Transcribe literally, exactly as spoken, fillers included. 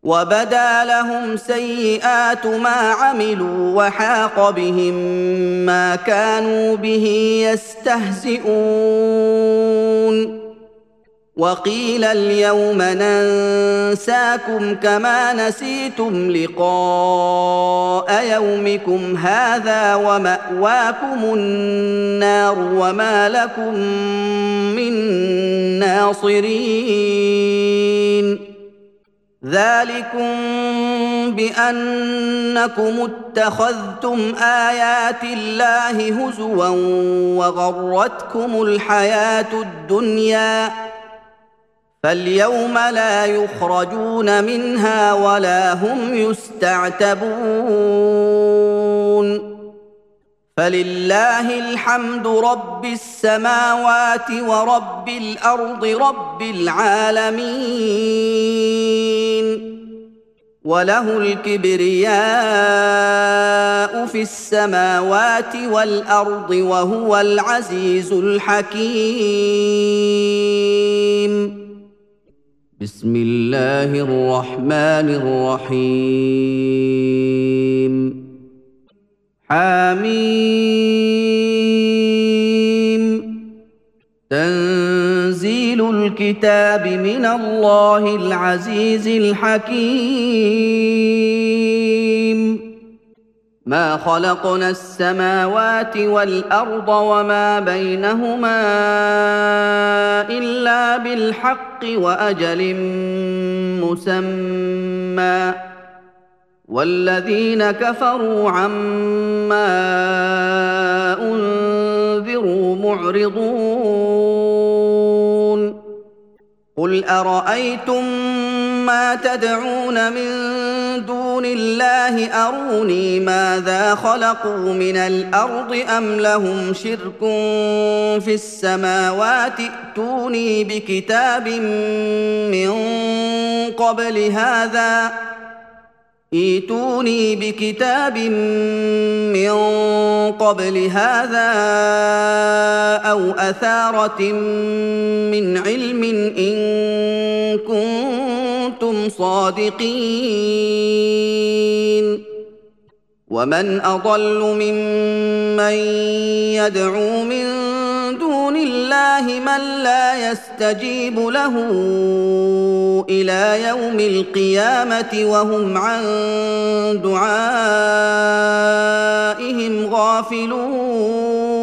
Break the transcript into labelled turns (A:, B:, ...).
A: وبدا لهم سيئات ما عملوا وحاق بهم ما كانوا به يستهزئون وقيل اليوم ننساكم كما نسيتم لقاء يومكم هذا ومأواكم النار وما لكم من ناصرين ذلكم بأنكم اتخذتم آيات الله هزوا وغرتكم الحياة الدنيا فاليوم لا يخرجون منها ولا هم يستعتبون فلله الحمد رب السماوات ورب الأرض رب العالمين وله الكبرياء في السماوات والأرض وهو العزيز الحكيم بسم الله الرحمن الرحيم حميم تنزيل الكتاب من الله العزيز الحكيم ما خلقنا السماوات والأرض وما بينهما إلا بالحق وأجل مسمى والذين كفروا عما أنذروا معرضون قل أرأيتم ما تدعون من دون الله أروني ماذا خلقوا من الأرض أم لهم شرك في السماوات ائتوني بكتاب من قبل هذا ائتوني بكتاب من قبل هذا أو أثارة من علم إن كنتم صادقين ومن أضل ممن يدعو من دون الله من لا يستجيب له إلى يوم القيامة وهم عن دعائهم غافلون